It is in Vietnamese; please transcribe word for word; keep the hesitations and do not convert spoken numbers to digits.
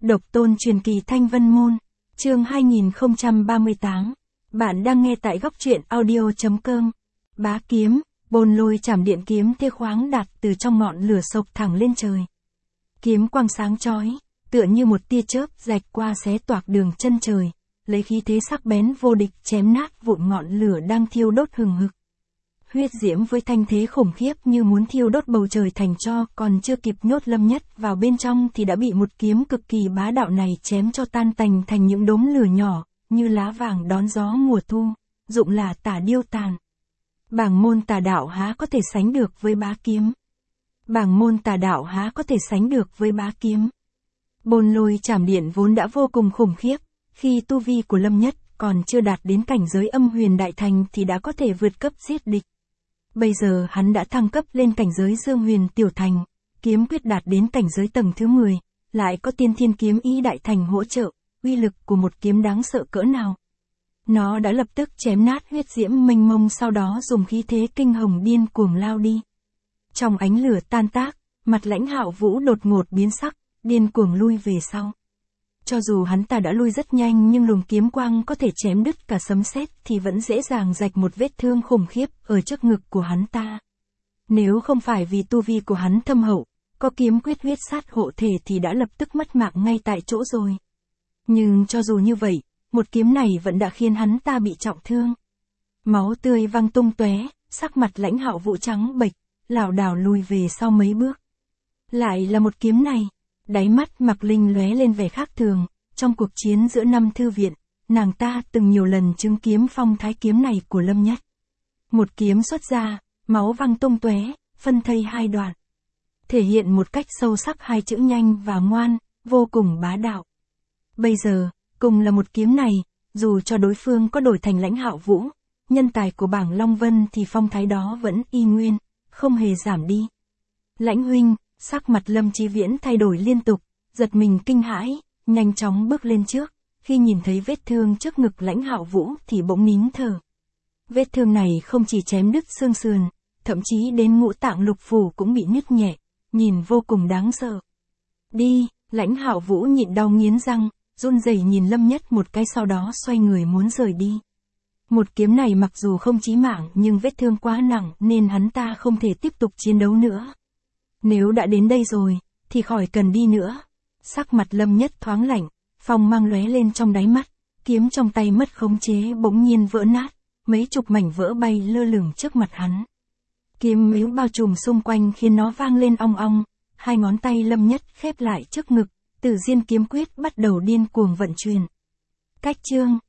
Độc tôn truyền kỳ Thanh Vân Môn, chương hai nghìn không trăm ba mươi tám. Bạn đang nghe tại góc truyện audio.com. Bá kiếm, bồn lôi chảm điện kiếm tia khoáng đạt từ trong ngọn lửa sộc thẳng lên trời. Kiếm quang sáng chói, tựa như một tia chớp rạch qua xé toạc đường chân trời, lấy khí thế sắc bén vô địch chém nát vụn ngọn lửa đang thiêu đốt hừng hực. Huyết diễm với thanh thế khủng khiếp như muốn thiêu đốt bầu trời thành tro, còn chưa kịp nhốt Lâm Nhất vào bên trong thì đã bị một kiếm cực kỳ bá đạo này chém cho tan tành thành những đốm lửa nhỏ, như lá vàng đón gió mùa thu, dụng là tả điêu tàn. Bảng môn tà đạo há có thể sánh được với bá kiếm. Bảng môn tà đạo há có thể sánh được với bá kiếm. Bồn lôi chảm điện vốn đã vô cùng khủng khiếp, khi tu vi của Lâm Nhất còn chưa đạt đến cảnh giới âm huyền đại thành thì đã có thể vượt cấp giết địch. Bây giờ hắn đã thăng cấp lên cảnh giới dương huyền tiểu thành, kiếm quyết đạt đến cảnh giới tầng thứ mười, lại có tiên thiên kiếm ý đại thành hỗ trợ, uy lực của một kiếm đáng sợ cỡ nào. Nó đã lập tức chém nát huyết diễm mênh mông, sau đó dùng khí thế kinh hồng điên cuồng lao đi. Trong ánh lửa tan tác, mặt Lãnh Hạo Vũ đột ngột biến sắc, điên cuồng lui về sau. Cho dù hắn ta đã lui rất nhanh nhưng luồng kiếm quang có thể chém đứt cả sấm sét thì vẫn dễ dàng rạch một vết thương khủng khiếp ở trước ngực của hắn ta. Nếu không phải vì tu vi của hắn thâm hậu, có kiếm quyết huyết sát hộ thể thì đã lập tức mất mạng ngay tại chỗ rồi. Nhưng cho dù như vậy, một kiếm này vẫn đã khiến hắn ta bị trọng thương. Máu tươi văng tung tóe, sắc mặt Lãnh Hạo Vũ trắng bệch, lảo đảo lùi về sau mấy bước. Lại là một kiếm này. Đáy mắt Mạc Linh lóe lên vẻ khác thường, trong cuộc chiến giữa năm thư viện, nàng ta từng nhiều lần chứng kiến phong thái kiếm này của Lâm Nhất. Một kiếm xuất ra, máu văng tung tóe, phân thây hai đoạn. Thể hiện một cách sâu sắc hai chữ nhanh và ngoan, vô cùng bá đạo. Bây giờ, cùng là một kiếm này, dù cho đối phương có đổi thành Lãnh Hạo Vũ, nhân tài của bảng Long Vân thì phong thái đó vẫn y nguyên, không hề giảm đi. Lãnh huynh. Sắc mặt Lâm Chí Viễn thay đổi liên tục, giật mình kinh hãi, nhanh chóng bước lên trước, khi nhìn thấy vết thương trước ngực Lãnh Hạo Vũ thì bỗng nín thở. Vết thương này không chỉ chém đứt xương sườn, thậm chí đến ngũ tạng lục phủ cũng bị nứt nhẹ, nhìn vô cùng đáng sợ. Đi, Lãnh Hạo Vũ nhịn đau nghiến răng, run rẩy nhìn Lâm Nhất một cái, sau đó xoay người muốn rời đi. Một kiếm này mặc dù không chí mạng nhưng vết thương quá nặng nên hắn ta không thể tiếp tục chiến đấu nữa. Nếu đã đến đây rồi, thì khỏi cần đi nữa. Sắc mặt Lâm Nhất thoáng lạnh, phong mang lóe lên trong đáy mắt, kiếm trong tay mất khống chế bỗng nhiên vỡ nát, mấy chục mảnh vỡ bay lơ lửng trước mặt hắn. Kiếm miếu bao trùm xung quanh khiến nó vang lên ong ong, hai ngón tay Lâm Nhất khép lại trước ngực, Tử Diên kiếm quyết bắt đầu điên cuồng vận chuyển. Cách chương,